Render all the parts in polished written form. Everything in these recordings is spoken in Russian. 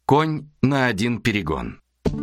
Конь на один перегон.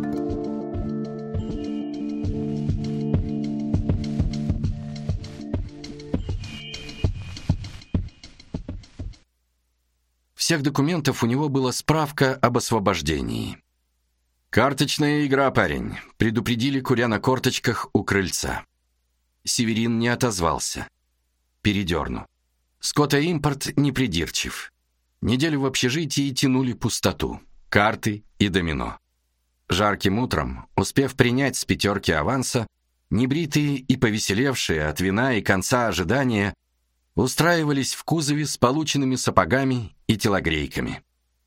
Всех документов у него была справка об освобождении. «Карточная игра, парень», — предупредили, куря на корточках у крыльца. Северин не отозвался. Передерну. Скотоимпорт непридирчив. Неделю в общежитии тянули пустоту, карты и домино. Жарким утром, успев принять с 5 аванса, небритые и повеселевшие от вина и конца ожидания, устраивались в кузове с полученными сапогами и телогрейками.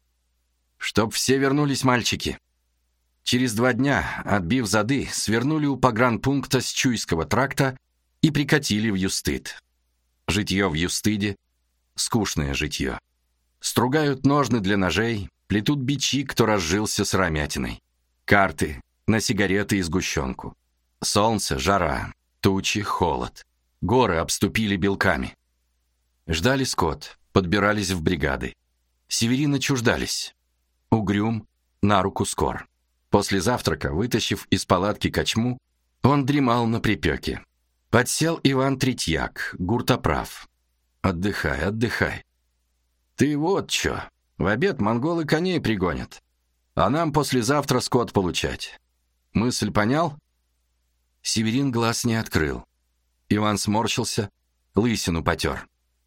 «Чтоб все вернулись, мальчики». Через 2 дня, отбив зады, свернули у погранпункта с Чуйского тракта и прикатили в Юстыд. Житье в Юстыде — скучное житье. Стругают ножны для ножей, плетут бичи, кто разжился сыромятиной. Карты на сигареты и сгущенку. Солнце, жара, тучи, холод. Горы обступили белками. Ждали скот, подбирались в бригады. Северина чуждались. Угрюм, на руку скор. После завтрака, вытащив из палатки кочму, он дремал на припеке. Подсел Иван Третьяк, гуртоправ. «Отдыхай, отдыхай. Ты вот чё, в обед монголы коней пригонят, а нам послезавтра скот получать. Мысль понял?» Северин глаз не открыл. Иван сморщился, лысину потер.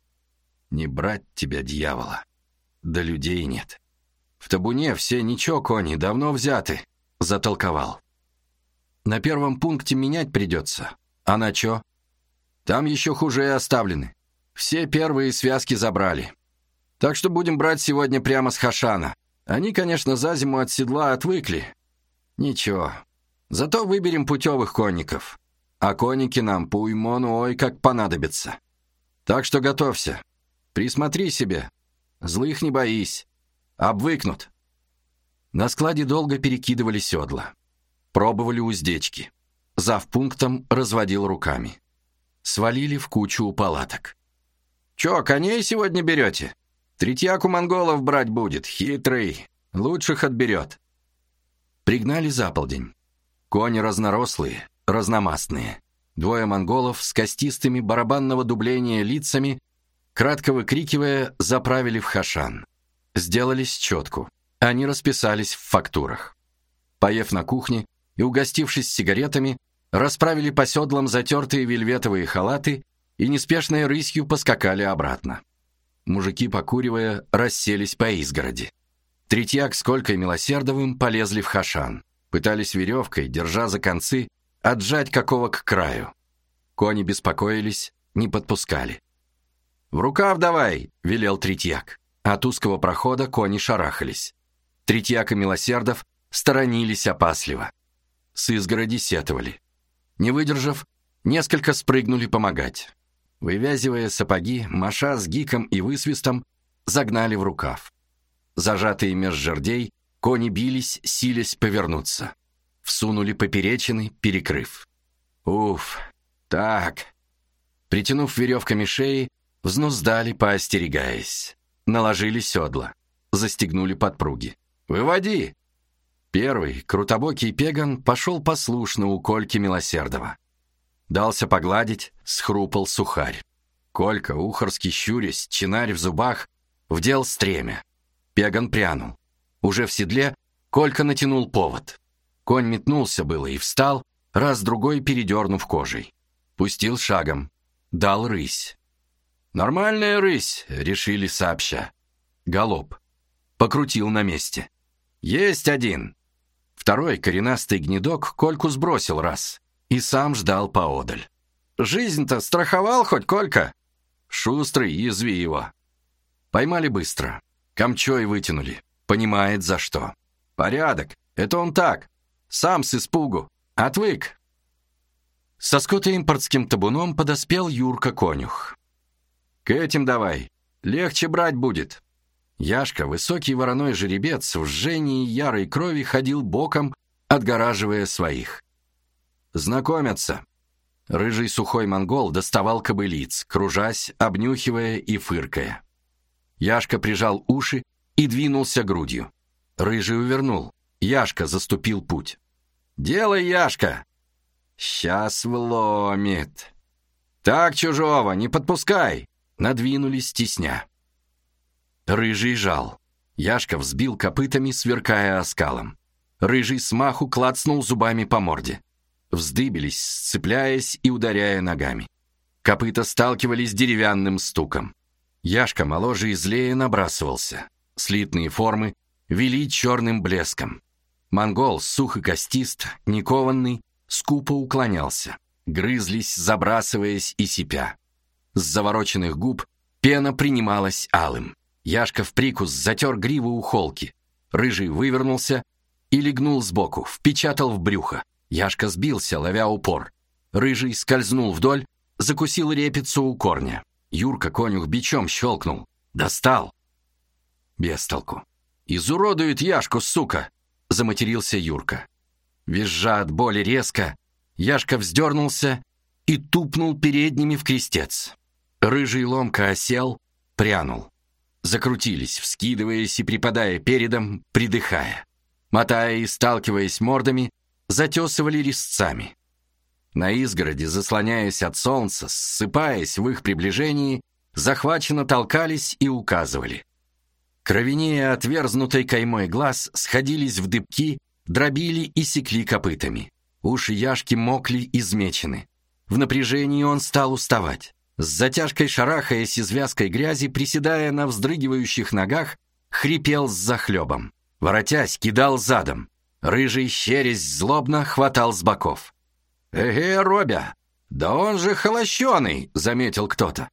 «Не брать тебя, дьявола. Да людей нет. В табуне все ничего, кони, давно взяты», — затолковал. «На первом пункте менять придется. А на чё? Там еще хуже оставлены. Все первые связки забрали. Так что будем брать сегодня прямо с Хашана. Они, конечно, за зиму от седла отвыкли. Ничего. Зато выберем путевых конников. А конники нам по уймону ой как понадобятся. Так что готовься. Присмотри себе. Злых не боись. Обвыкнут». На складе долго перекидывали седла. Пробовали уздечки. Завпунктом разводил руками. Свалили в кучу у палаток. «Чё, коней сегодня берете? Третьяк у монголов брать будет, хитрый. Лучших отберет». Пригнали за полдень. Кони разнорослые, разномастные. 2 монголов с костистыми барабанного дубления лицами, кратко выкрикивая, заправили в Хашан. Сделали счетку. Они расписались в фактурах. Поев на кухне и угостившись сигаретами, расправили по седлам затертые вельветовые халаты и неспешной рысью поскакали обратно. Мужики, покуривая, расселись по изгороди. Третьяк с Колькой Милосердовым полезли в Хашан. Пытались веревкой, держа за концы, отжать какого к краю. Кони беспокоились, не подпускали. «В рукав давай!» — велел Третьяк. От узкого прохода кони шарахались. Третьяк и Милосердов сторонились опасливо. С изгороди сетовали. Не выдержав, несколько спрыгнули помогать. Вывязывая сапоги, маша с гиком и высвистом, загнали в рукав. Зажатые меж жердей, кони бились, силясь повернуться. Всунули поперечины, перекрыв. «Уф, так». Притянув веревками шеи, взнуздали, поостерегаясь. Наложили седла, застегнули подпруги. «Выводи!» Первый, крутобокий пеган, пошел послушно у Кольки Милосердова. Дался погладить, схрупал сухарь. Колька, ухорски щурясь, чинарь в зубах, вдел стремя. Пеган прянул. Уже в седле Колька натянул повод. Конь метнулся было и встал, раз-другой передернув кожей. Пустил шагом. Дал рысь. «Нормальная рысь», — решили сообща. Галоп. Покрутил на месте. «Есть один». Второй коренастый гнедок Кольку сбросил раз и сам ждал поодаль. «Жизнь-то страховал хоть, Колька?» «Шустрый, язви его». Поймали быстро. Камчой вытянули. Понимает, за что. «Порядок. Это он так. Сам с испугу. Отвык». Со скотоимпортским табуном подоспел Юрка-конюх. «К этим давай. Легче брать будет». Яшка, высокий вороной жеребец, в жжении ярой крови ходил боком, отгораживая своих. «Знакомятся». Рыжий сухой монгол доставал кобылиц, кружась, обнюхивая и фыркая. Яшка прижал уши и двинулся грудью. Рыжий увернул. Яшка заступил путь. «Делай, Яшка!» «Сейчас вломит!» «Так, чужого, не подпускай!» Надвинулись тесня. Рыжий жал. Яшка взбил копытами, сверкая оскалом. Рыжий смаху клацнул зубами по морде. Вздыбились, сцепляясь и ударяя ногами. Копыта сталкивались деревянным стуком. Яшка моложе и злее набрасывался. Слитные формы вели черным блеском. Монгол, сух и костист, никованный, скупо уклонялся. Грызлись, забрасываясь и сипя. С завороченных губ пена принималась алым. Яшка в прикус затер гриву у холки. Рыжий вывернулся и легнул сбоку, впечатал в брюхо. Яшка сбился, ловя упор. Рыжий скользнул вдоль, закусил репицу у корня. Юрка конюх бичом щелкнул. Достал. Без толку. «Изуродует Яшку, сука!» — заматерился Юрка. Визжа от боли резко, Яшка вздернулся и тупнул передними в крестец. Рыжий ломко осел, прянул. Закрутились, вскидываясь и припадая передом, придыхая. Мотая и сталкиваясь мордами, затесывали резцами. На изгороди, заслоняясь от солнца, ссыпаясь в их приближении, захваченно толкались и указывали. Кровенея отверзнутой каймой глаз сходились в дыбки, дробили и секли копытами. Уши Яшки мокли, измечены. В напряжении он стал уставать. С затяжкой шарахаясь из вязкой грязи, приседая на вздрыгивающих ногах, хрипел с захлебом. Воротясь, кидал задом. Рыжий, щерясь злобно, хватал с боков. Робя! Да он же холощеный!» — заметил кто-то.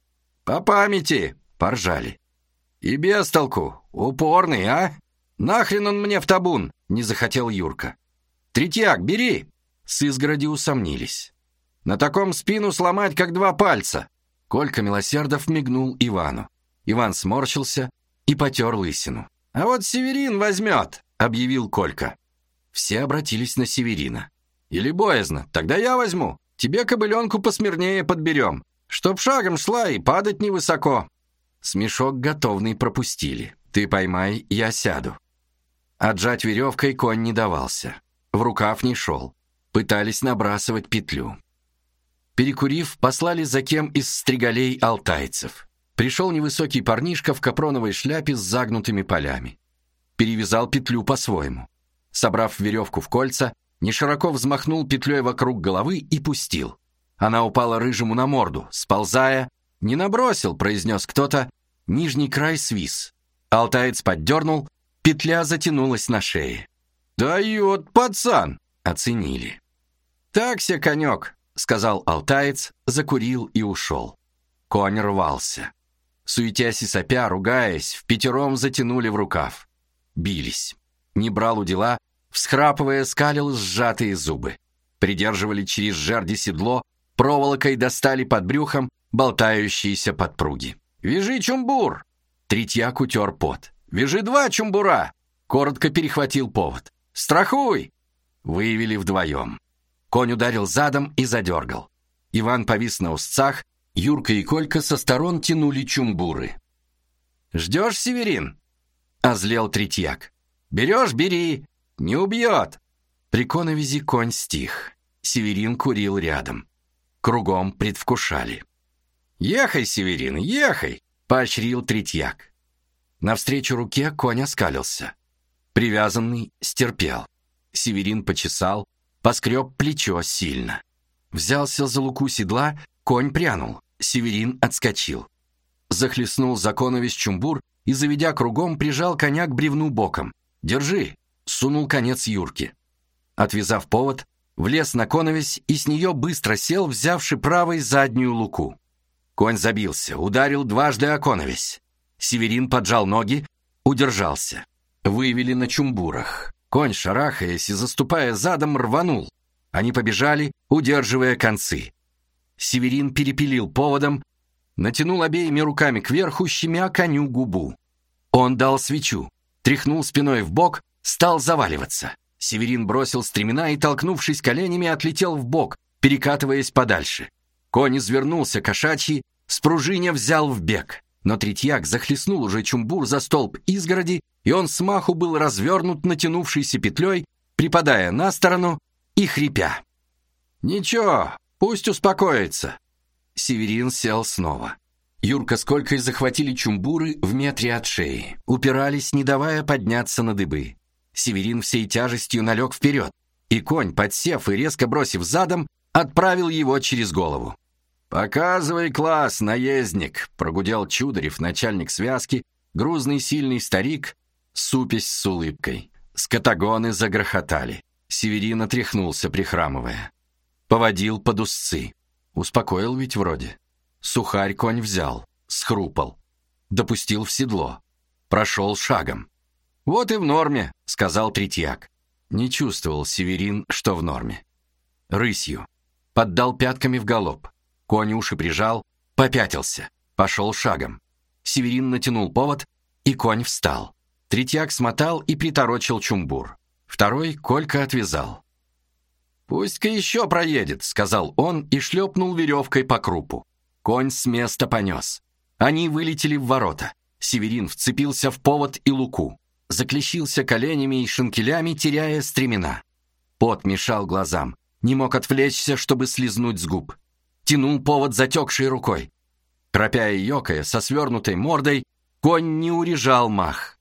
«По памяти!» — поржали. «И без толку! Упорный, а? Нахрен он мне в табун?» — не захотел Юрка. «Третьяк, бери!» — с изгороди усомнились. «На таком спину сломать, как два пальца!» Колька Милосердов мигнул Ивану. Иван сморщился и потер лысину. «А вот Северин возьмет!» — объявил Колька. Все обратились на Северина. «Или боязно, тогда я возьму. Тебе кобыленку посмирнее подберем, чтоб шагом шла и падать невысоко». Смешок готовный пропустили. «Ты поймай, я сяду». Отжать веревкой конь не давался. В рукав не шел. Пытались набрасывать петлю. Перекурив, послали за кем из стригалей алтайцев. Пришел невысокий парнишка в капроновой шляпе с загнутыми полями. Перевязал петлю по-своему. Собрав веревку в кольца, нешироко взмахнул петлей вокруг головы и пустил. Она упала Рыжему на морду, сползая. «Не набросил», — произнес кто-то. Нижний край свис. Алтаец поддернул, петля затянулась на шее. «Дает, пацан!» — оценили. «Так-се, конек», — сказал алтаец, закурил и ушел. Конь рвался. Суетясь и сопя, ругаясь, впятером затянули в рукав. Бились. Не брал удила, всхрапывая, скалил сжатые зубы. Придерживали через жерди седло, проволокой достали под брюхом болтающиеся подпруги. «Вяжи чумбур!» Третьяк утер пот. «Вяжи два чумбура!» Коротко перехватил повод. «Страхуй!» Выявили вдвоем. Конь ударил задом и задергал. Иван повис на узцах, Юрка и Колька со сторон тянули чумбуры. «Ждешь, Северин?» — озлел Третьяк. «Берешь — бери! Не убьет!» При коновизи конь стих. Северин курил рядом. Кругом предвкушали. «Ехай, Северин, ехай!» — поощрил Третьяк. Навстречу руке конь оскалился. Привязанный стерпел. Северин почесал, поскреб плечо сильно. Взялся за луку седла, конь прянул. Северин отскочил. Захлестнул за коновись чумбур и, заведя кругом, прижал коня к бревну боком. «Держи!» — сунул конец Юрке. Отвязав повод, влез на коновись и с нее быстро сел, взявши правой заднюю луку. Конь забился, ударил дважды о коновись. Северин поджал ноги, удержался. Вывели на чумбурах. Конь, шарахаясь и заступая задом, рванул. Они побежали, удерживая концы. Северин перепилил поводом, натянул обеими руками кверху, щемя коню губу. Он дал свечу, тряхнул спиной вбок, стал заваливаться. Северин бросил стремена и, толкнувшись коленями, отлетел вбок, перекатываясь подальше. Конь извернулся кошачий, спружиня взял в бег. Но Третьяк захлестнул уже Чумбур за столб изгороди, и он смаху был развернут натянувшейся петлей, припадая на сторону и хрипя. «Ничего, пусть успокоится». Северин сел снова. Юрка с Колькой захватили Чумбуры в метре от шеи, упирались, не давая подняться на дыбы. Северин всей тяжестью налег вперед, и конь, подсев и резко бросив задом, отправил его через голову. «Показывай класс, наездник!» — прогудел Чударев, начальник связки, грузный сильный старик, супясь с улыбкой. Скотагоны загрохотали. Северин отряхнулся, прихрамывая. Поводил под узцы. Успокоил ведь вроде. Сухарь конь взял, схрупал. Допустил в седло. Прошел шагом. «Вот и в норме», — сказал Третьяк. Не чувствовал Северин, что в норме. Рысью. Поддал пятками в галоп. Конь уши прижал, попятился, пошел шагом. Северин натянул повод, и конь встал. Третьяк смотал и приторочил Чумбур. Второй Колька отвязал. «Пусть-ка еще проедет», — сказал он и шлепнул веревкой по крупу. Конь с места понес. Они вылетели в ворота. Северин вцепился в повод и луку. Заклещился коленями и шинкелями, теряя стремена. Пот мешал глазам. Не мог отвлечься, чтобы слизнуть с губ. Тянул повод затекшей рукой. Кропя и ёкая, со свернутой мордой, конь не урежал мах.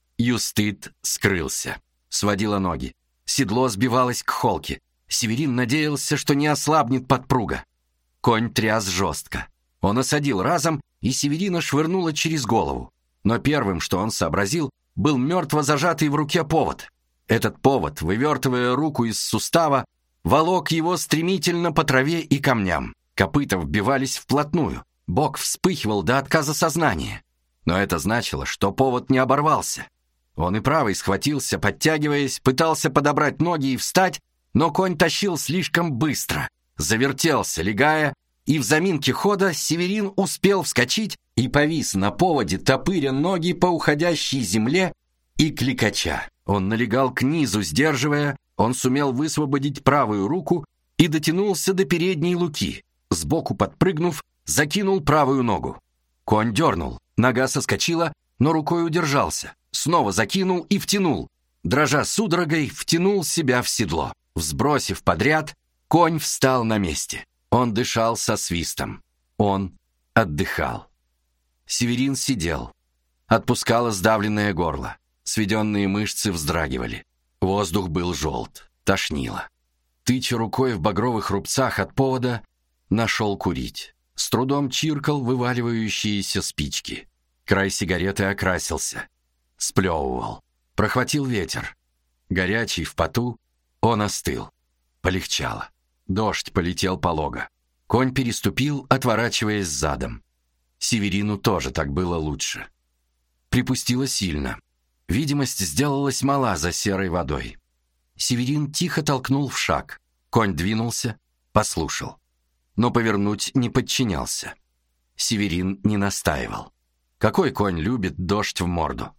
Юстыт скрылся. Сводила ноги. Седло сбивалось к холке. Северин надеялся, что не ослабнет подпруга. Конь тряс жестко. Он осадил разом, и Северина швырнуло через голову. Но первым, что он сообразил, был мертво зажатый в руке повод. Этот повод, вывертывая руку из сустава, волок его стремительно по траве и камням. Копыта вбивались вплотную. Бок вспыхивал до отказа сознания. Но это значило, что повод не оборвался. Он и правой схватился, подтягиваясь, пытался подобрать ноги и встать, но конь тащил слишком быстро. Завертелся, легая, и в заминке хода Северин успел вскочить и повис на поводе, топыря ноги по уходящей земле и кликача. Он налегал к низу, сдерживая, он сумел высвободить правую руку и дотянулся до передней луки. Сбоку подпрыгнув, закинул правую ногу. Конь дернул, нога соскочила, но рукой удержался. Снова закинул и втянул. Дрожа судорогой, втянул себя в седло. Взбросив подряд, конь встал на месте. Он дышал со свистом. Он отдыхал. Северин сидел. Отпускало сдавленное горло. Сведенные мышцы вздрагивали. Воздух был желт. Тошнило. Тыча рукой в багровых рубцах от повода, нашел курить. С трудом чиркал вываливающиеся спички. Край сигареты окрасился. Сплевывал. Прохватил ветер. Горячий, в поту, он остыл. Полегчало. Дождь полетел полого. Конь переступил, отворачиваясь задом. Северину тоже так было лучше. Припустило сильно. Видимость сделалась мала за серой водой. Северин тихо толкнул в шаг. Конь двинулся, послушал. Но повернуть не подчинялся. Северин не настаивал. Какой конь любит дождь в морду?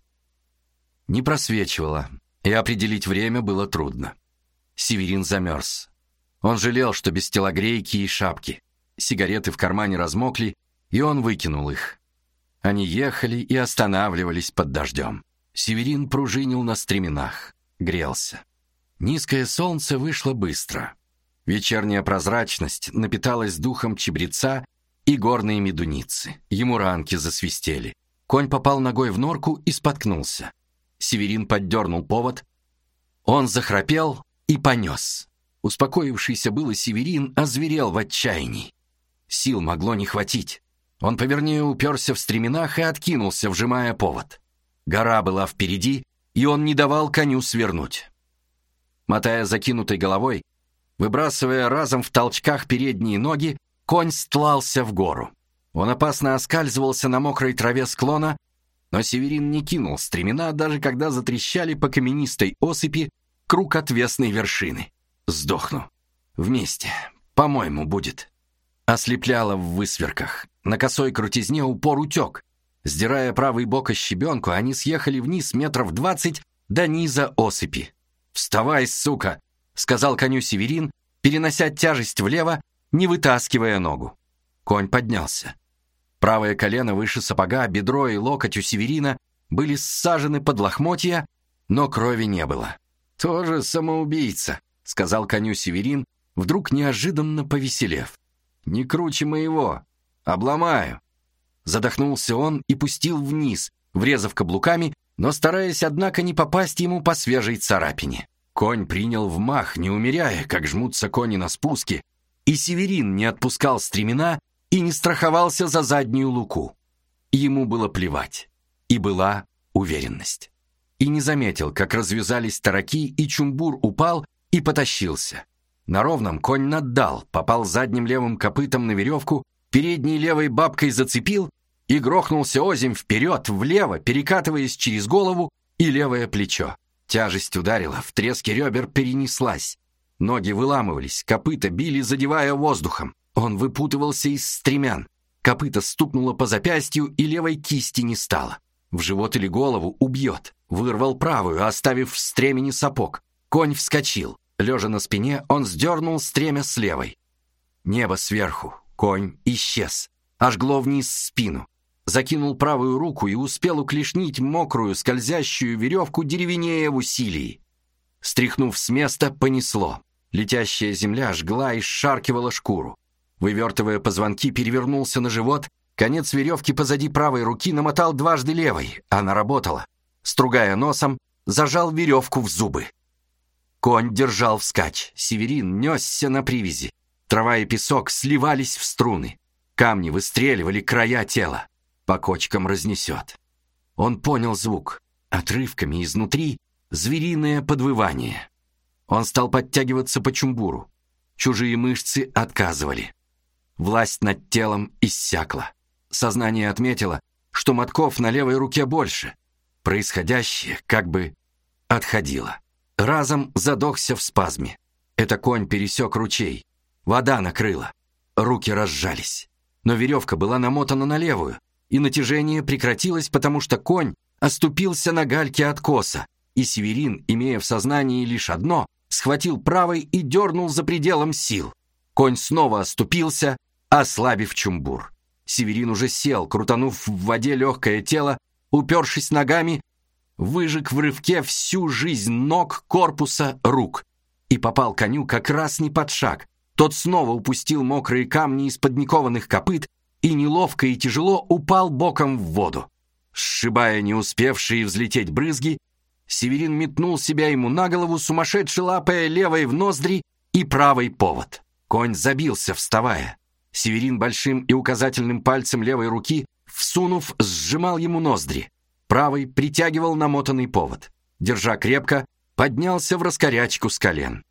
Не просвечивало, и определить время было трудно. Северин замерз. Он жалел, что без телогрейки и шапки. Сигареты в кармане размокли, и он выкинул их. Они ехали и останавливались под дождем. Северин пружинил на стременах, грелся. Низкое солнце вышло быстро. Вечерняя прозрачность напиталась духом чебреца и горные медуницы. Ему ранки засвистели. Конь попал ногой в норку и споткнулся. Северин поддернул повод. Он захрапел и понес. Успокоившийся было Северин озверел в отчаянии. Сил могло не хватить. Он повернее уперся в стременах и откинулся, вжимая повод. Гора была впереди, и он не давал коню свернуть. Мотая закинутой головой, выбрасывая разом в толчках передние ноги, конь стлался в гору. Он опасно оскальзывался на мокрой траве склона, но Северин не кинул стремена, даже когда затрещали по каменистой осыпи круг отвесной вершины. Сдохну. Вместе. По-моему, будет. Ослепляло в высверках. На косой крутизне упор утек. Сдирая правый бок о щебенку, они съехали вниз метров 20 до низа осыпи. «Вставай, сука!» — сказал коню Северин, перенося тяжесть влево, не вытаскивая ногу. Конь поднялся. Правое колено выше сапога, бедро и локоть у Северина были ссажены под лохмотья, но крови не было. «Тоже самоубийца», — сказал коню Северин, вдруг неожиданно повеселев. «Не круче моего. Обломаю». Задохнулся он и пустил вниз, врезав каблуками, но стараясь, однако, не попасть ему по свежей царапине. Конь принял вмах, не умеряя, как жмутся кони на спуске, и Северин не отпускал стремена и не страховался за заднюю луку. Ему было плевать, и была уверенность. И не заметил, как развязались тараки, и Чумбур упал и потащился. На ровном конь наддал, попал задним левым копытом на веревку, передней левой бабкой зацепил и грохнулся озимь вперед, влево, перекатываясь через голову и левое плечо. Тяжесть ударила, в треске ребер перенеслась. Ноги выламывались, копыта били, задевая воздухом. Он выпутывался из стремян. Копыто стукнуло по запястью, и левой кисти не стало. В живот или голову убьет. Вырвал правую, оставив в стремени сапог. Конь вскочил. Лежа на спине, он сдернул стремя с левой. Небо сверху. Конь исчез. Ожгло вниз спину. Закинул правую руку и успел уклешнить мокрую, скользящую веревку деревенея в усилии. Стряхнув с места, понесло. Летящая земля жгла и сшаркивала шкуру. Вывертывая позвонки, перевернулся на живот. Конец веревки позади правой руки намотал дважды левой. Она работала. Стругая носом, зажал веревку в зубы. Конь держал вскачь. Северин несся на привязи. Трава и песок сливались в струны. Камни выстреливали края тела. По кочкам разнесет. Он понял звук. Отрывками изнутри звериное подвывание. Он стал подтягиваться по чумбуру. Чужие мышцы отказывали. Власть над телом иссякла. Сознание отметило, что мотков на левой руке больше. Происходящее как бы отходило. Разом задохся в спазме. Это конь пересек ручей. Вода накрыла. Руки разжались. Но веревка была намотана на левую, и натяжение прекратилось, потому что конь оступился на гальке откоса, и Северин, имея в сознании лишь одно, схватил правой и дернул за пределом сил. Конь снова оступился, ослабив чумбур. Северин уже сел, крутанув в воде легкое тело, упершись ногами, выжег в рывке всю жизнь ног, корпуса, рук и попал коню как раз не под шаг. Тот снова упустил мокрые камни из-под никованных копыт и неловко и тяжело упал боком в воду. Сшибая не успевшие взлететь брызги, Северин метнул себя ему на голову, сумасшедше лапая левой в ноздри и правый повод. Конь забился, вставая. Северин большим и указательным пальцем левой руки, всунув, сжимал ему ноздри. Правый притягивал намотанный повод. Держа крепко, поднялся в раскорячку с колен.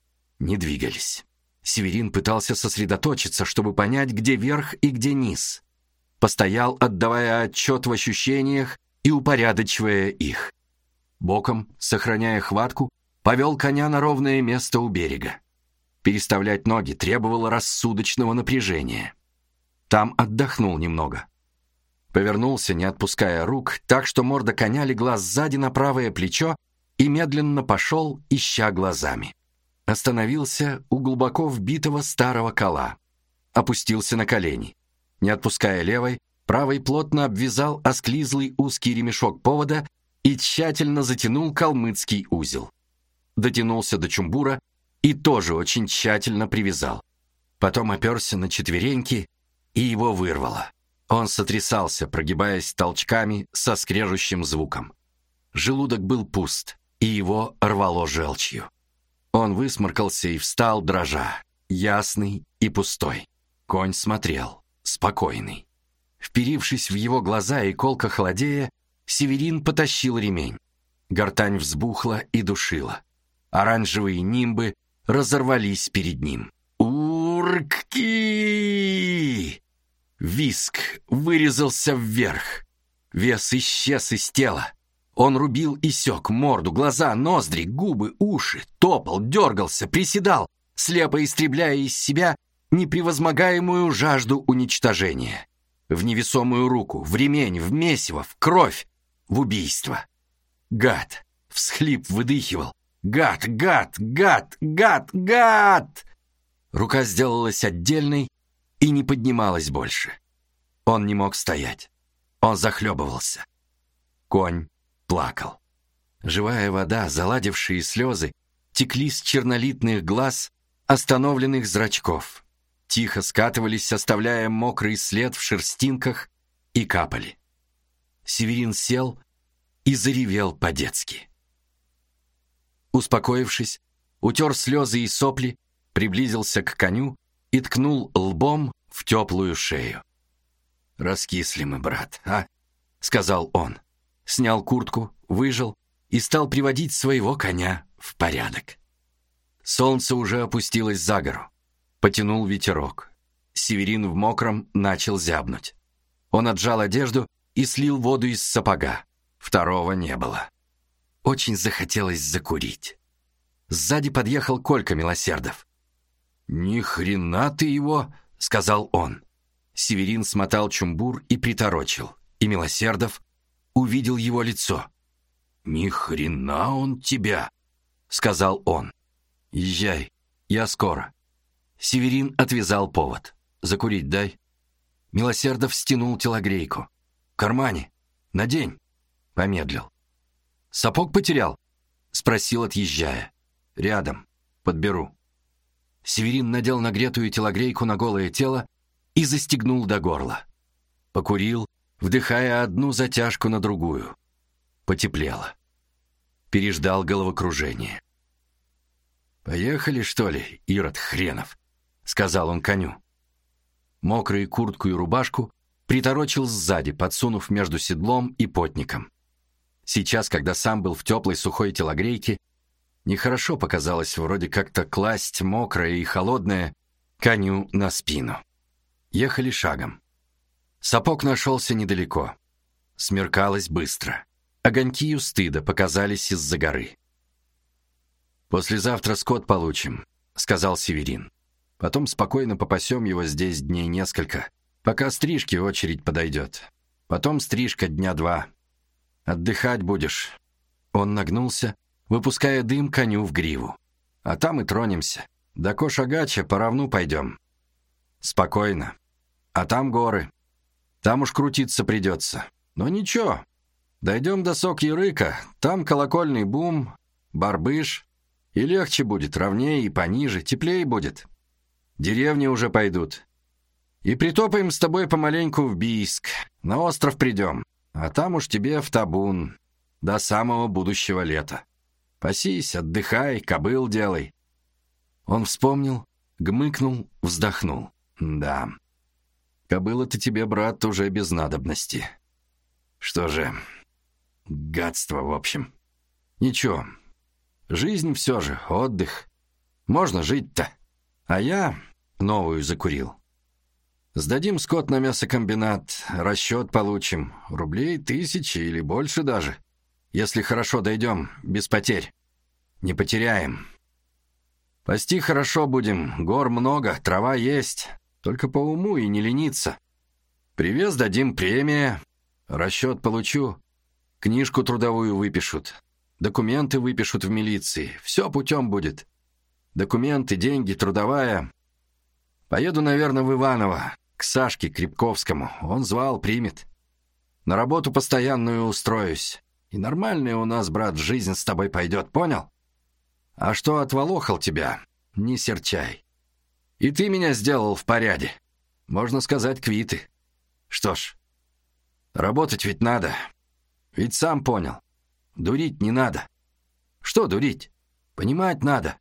Не двигались. Северин пытался сосредоточиться, чтобы понять, где верх и где низ. Постоял, отдавая отчет в ощущениях и упорядочивая их. Боком, сохраняя хватку, повел коня на ровное место у берега. Переставлять ноги требовало рассудочного напряжения. Там отдохнул немного. Повернулся, не отпуская рук, так что морда коня легла сзади на правое плечо и медленно пошел, ища глазами. Остановился у глубоко вбитого старого кола. Опустился на колени. Не отпуская левой, правой плотно обвязал осклизлый узкий ремешок повода и тщательно затянул калмыцкий узел. Дотянулся до чумбура и тоже очень тщательно привязал. Потом оперся на четвереньки, и его вырвало. Он сотрясался, прогибаясь толчками со скрежущим звуком. Желудок был пуст, и его рвало желчью. Он высморкался и встал, дрожа, ясный и пустой. Конь смотрел, спокойный. Вперившись в его глаза и колко холодея, Северин потащил ремень. Гортань взбухла и душила. Оранжевые нимбы разорвались перед ним. «Урки!» Виск вырезался вверх. Вес исчез из тела. Он рубил и сёк морду, глаза, ноздри, губы, уши, топал, дергался, приседал, слепо истребляя из себя непревозмогаемую жажду уничтожения. В невесомую руку, в ремень, в месиво, в кровь, в убийство. Гад! Всхлип выдыхивал. Гад, гад, гад, гад, гад! Рука сделалась отдельной и не поднималась больше. Он не мог стоять. Он захлебывался. Конь плакал. Живая вода, заладившие слезы, текли с чернолитных глаз, остановленных зрачков. Тихо скатывались, оставляя мокрый след в шерстинках, и капали. Северин сел и заревел по-детски. Успокоившись, утер слезы и сопли, приблизился к коню и ткнул лбом в теплую шею. «Раскисли мы, брат, а?» — сказал он. Снял куртку, выжал и стал приводить своего коня в порядок. Солнце уже опустилось за гору. Потянул ветерок. Северин в мокром начал зябнуть. Он отжал одежду и слил воду из сапога. Второго не было. Очень захотелось закурить. Сзади подъехал Колька Милосердов. «Ни хрена ты его!» — сказал он. Северин смотал чумбур и приторочил, и Милосердов увидел его лицо. «Ни хрена он тебя!» — сказал он. «Езжай, я скоро». Северин отвязал повод. «Закурить дай». Милосердов стянул телогрейку. «В кармане. Надень». Помедлил. «Сапог потерял?» — спросил, отъезжая. «Рядом. Подберу». Северин надел нагретую телогрейку на голое тело и застегнул до горла. Покурил, вдыхая одну затяжку на другую. Потеплело. Переждал головокружение. «Поехали, что ли, Ирод хренов?» — сказал он коню. Мокрую куртку и рубашку приторочил сзади, подсунув между седлом и потником. Сейчас, когда сам был в теплой сухой телогрейке, нехорошо показалось вроде как-то класть мокрое и холодное коню на спину. Ехали шагом. Сапог нашелся недалеко. Смеркалось быстро. Огоньки у стыда показались из-за горы. «Послезавтра скот получим», — сказал Северин. «Потом спокойно попасем его здесь дней несколько, пока стрижке очередь подойдет. Потом стрижка дня 2. Отдыхать будешь». Он нагнулся, выпуская дым коню в гриву. «А там и тронемся. До Кошагача по равну пойдем. Спокойно. А там горы. Там уж крутиться придется. Но ничего. Дойдем до Сок-Ярыка, там колокольный бум, Барбыш. И легче будет, ровнее и пониже, теплее будет. Деревни уже пойдут. И притопаем с тобой помаленьку в Бийск. На остров придем. А там уж тебе в табун. До самого будущего лета. Пасись, отдыхай, кобыл делай». Он вспомнил, гмыкнул, вздохнул. «Да, кобыла-то тебе, брат, уже без надобности. Что же, гадство, в общем. Ничего, жизнь все же, отдых. Можно жить-то. А я новую закурил. Сдадим скот на мясокомбинат, расчет получим. Рублей 1000 или больше даже. Если хорошо дойдем, без потерь. Не потеряем. Пасти хорошо будем, гор много, трава есть. Только по уму и не лениться. Привез дадим премия, расчет получу. Книжку трудовую выпишут. Документы выпишут в милиции. Все путем будет. Документы, деньги, трудовая. Поеду, наверное, в Иваново, к Сашке Крепковскому. Он звал, примет. На работу постоянную устроюсь. И нормальная у нас, брат, жизнь с тобой пойдет, понял? А что отволохал тебя, не серчай. И ты меня сделал в порядке. Можно сказать, квиты. Что ж, работать ведь надо. Ведь сам понял. Дурить не надо. Что дурить? Понимать надо.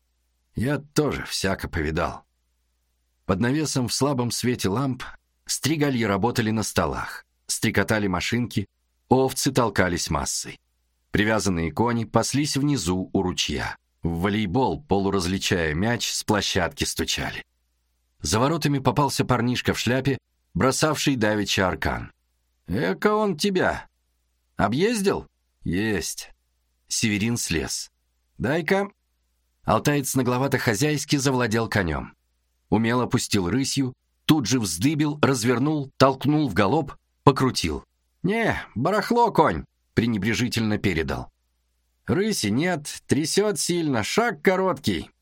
Я тоже всяко повидал. Под навесом в слабом свете ламп стригальи работали на столах, стрекотали машинки, овцы толкались массой. Привязанные кони паслись внизу у ручья. В волейбол, полуразличая мяч, с площадки стучали. За воротами попался парнишка в шляпе, бросавший давеча аркан. «Эка он тебя! Объездил?» «Есть». Северин слез. «Дай-ка». Алтаец нагловато-хозяйски завладел конем. Умело пустил рысью, тут же вздыбил, развернул, толкнул в галоп, покрутил. «Не, барахло конь», — пренебрежительно передал. «Рыси нет, трясет сильно, шаг короткий».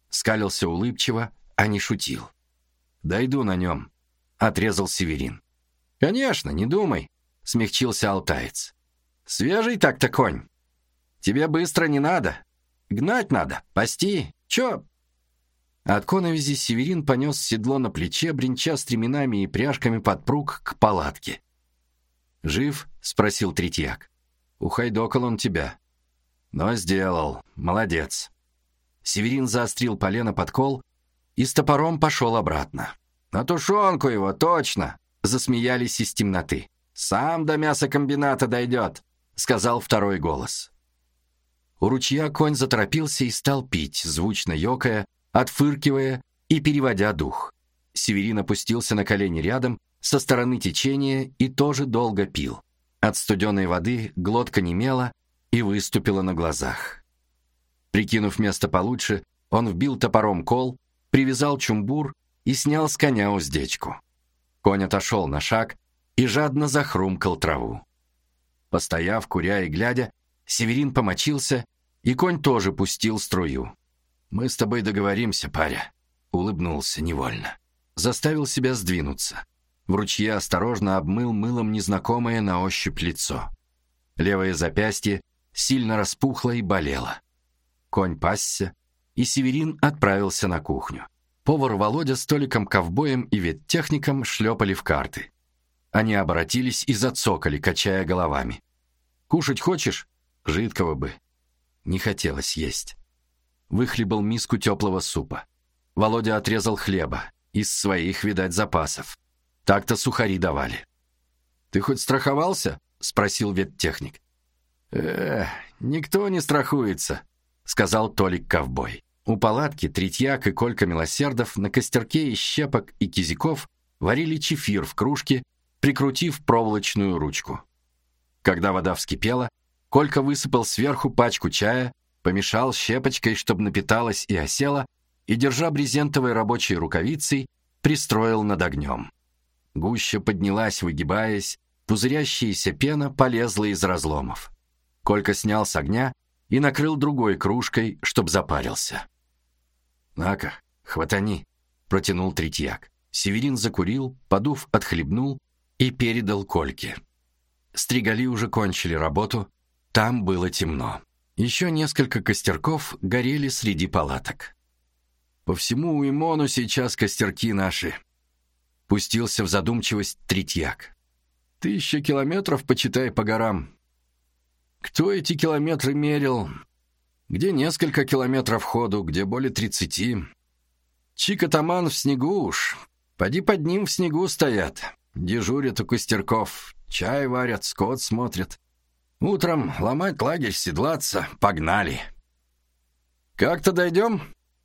Скалился улыбчиво, а не шутил. «Дойду на нем», — отрезал Северин. «Конечно, не думай», — смягчился алтаец. «Свежий так-то конь. Тебе быстро не надо. Гнать надо, пасти. Чё?» От коновизи Северин понес седло на плече, бренча стременами и пряжками подпруг к палатке. «Жив?» — спросил Третьяк. «Ухайдокал он тебя». «Но сделал. Молодец». Северин заострил полено под кол и с топором пошел обратно. «На тушенку его, точно!» — засмеялись из темноты. «Сам до мясокомбината дойдет», — сказал второй голос. У ручья конь заторопился и стал пить, звучно ёкая, отфыркивая и переводя дух. Северин опустился на колени рядом, со стороны течения, и тоже долго пил. От студеной воды глотка немела и выступила на глазах. Прикинув место получше, он вбил топором кол, привязал чумбур и снял с коня уздечку. Конь отошел на шаг и жадно захрумкал траву. Постояв, куря и глядя, Северин помочился, и конь тоже пустил струю. «Мы с тобой договоримся, паря», — улыбнулся невольно. Заставил себя сдвинуться. В ручье осторожно обмыл мылом незнакомое на ощупь лицо. Левое запястье сильно распухло и болело. Конь пасся, и Северин отправился на кухню. Повар Володя с Толиком-ковбоем и веттехником шлепали в карты. Они оборотились и зацокали, качая головами. «Кушать хочешь? Жидкого бы». Не хотелось есть. Выхлебал миску теплого супа. Володя отрезал хлеба. Из своих, видать, запасов. Так-то сухари давали. «Ты хоть страховался?» — спросил веттехник. Никто не страхуется», — сказал Толик-ковбой. У палатки Третьяк и Колька Милосердов на костерке из щепок и кизиков варили чефир в кружке, прикрутив проволочную ручку. Когда вода вскипела, Колька высыпал сверху пачку чая, помешал щепочкой, чтобы напиталась и осела, и, держа брезентовой рабочей рукавицей, пристроил над огнем. Гуща поднялась, выгибаясь, пузырящаяся пена полезла из разломов. Колька снял с огня и накрыл другой кружкой, чтоб запарился. «На-ка, хватани», — протянул Третьяк. Северин закурил, подув, отхлебнул и передал Кольке. Стригали уже кончили работу, там было темно. Еще несколько костерков горели среди палаток. «По всему Уимону сейчас костерки наши», — пустился в задумчивость Третьяк. 1000 километров, почитай, по горам. Кто эти километры мерил? Где несколько километров ходу, где более 30. Чик-атаман в снегу уж. Поди под ним в снегу стоят. Дежурят у костерков, чай варят, скот смотрят. Утром ломать лагерь, седлаться, погнали. Как-то дойдем?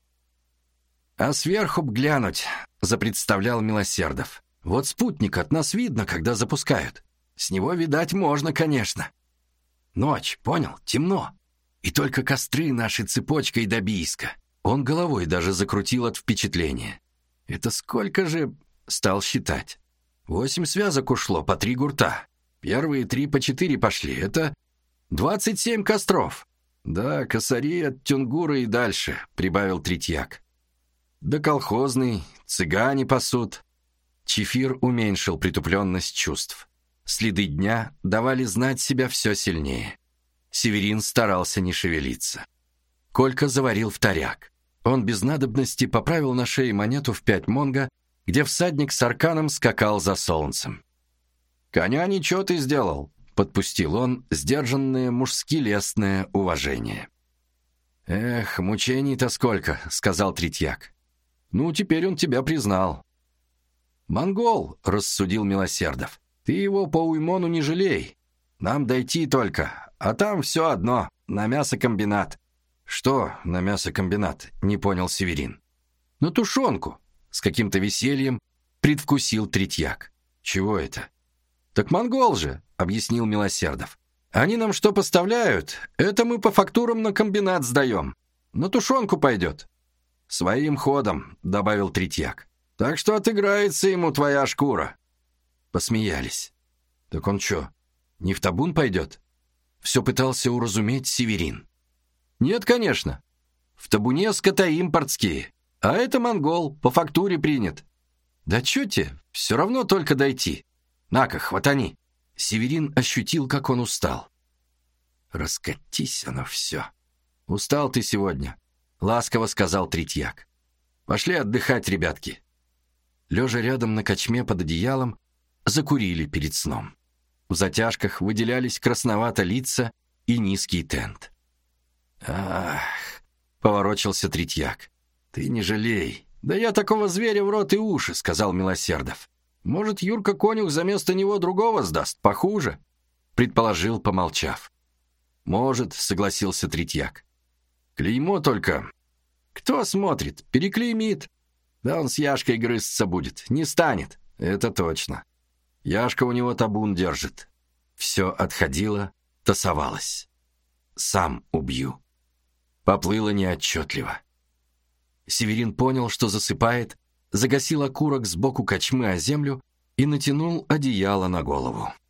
А сверху б глянуть, запредставлял Милосердов. Вот спутник от нас видно, когда запускают. С него видать можно, конечно. Ночь, понял, темно. И только костры наши цепочкой до Бийска. Он головой даже закрутил от впечатления. Это сколько же... Стал считать. 8 связок ушло, по 3 гурта. Первые 3 по 4 пошли. Это 27 костров. Да, косари от Тюнгура и дальше, прибавил Третьяк. Да колхозный, цыгане пасут. Чефир уменьшил притупленность чувств. Следы дня давали знать себя все сильнее. Северин старался не шевелиться. Колька заварил вторяк. Он без надобности поправил на шее монету в 5 монго, где всадник с арканом скакал за солнцем. «Коня ничего ты сделал», — подпустил он сдержанное мужски-лестное уважение. «Эх, мучений-то сколько», — сказал Третьяк. «Ну, теперь он тебя признал». «Монгол», — рассудил Милосердов, — «ты его по Уймону не жалей. Нам дойти только, а там все одно, на мясокомбинат». «Что на мясокомбинат?» — не понял Северин. «На тушенку», — с каким-то весельем предвкусил Третьяк. «Чего это?» «Так монгол же», — объяснил Милосердов. «Они нам что поставляют, это мы по фактурам на комбинат сдаем. На тушенку пойдет». «Своим ходом», — добавил Третьяк. «Так что отыграется ему твоя шкура». Посмеялись. «Так он что, не в табун пойдет?» Все пытался уразуметь Северин. «Нет, конечно. В табуне скота импортские, а это монгол, по фактуре принят». «Да чё тебе, все равно только дойти. На-ка, хватани!» Северин ощутил, как он устал. «Раскатись оно все!» «Устал ты сегодня», — ласково сказал Третьяк. «Пошли отдыхать, ребятки». Лежа рядом на кочме под одеялом, закурили перед сном. В затяжках выделялись красновато лица и низкий тент. «Ах!» — поворочился Третьяк. «Ты не жалей. Да я такого зверя в рот и уши», — сказал Милосердов. «Может, Юрка-конюх за место него другого сдаст, похуже?» — предположил, помолчав. «Может», — согласился Третьяк. «Клеймо только. Кто смотрит? Переклеймит. Да он с Яшкой грызться будет. Не станет. Это точно. Яшка у него табун держит». Все отходило, тасовалось. «Сам убью». Поплыло неотчетливо. Северин понял, что засыпает, загасил окурок сбоку кочмы о землю и натянул одеяло на голову.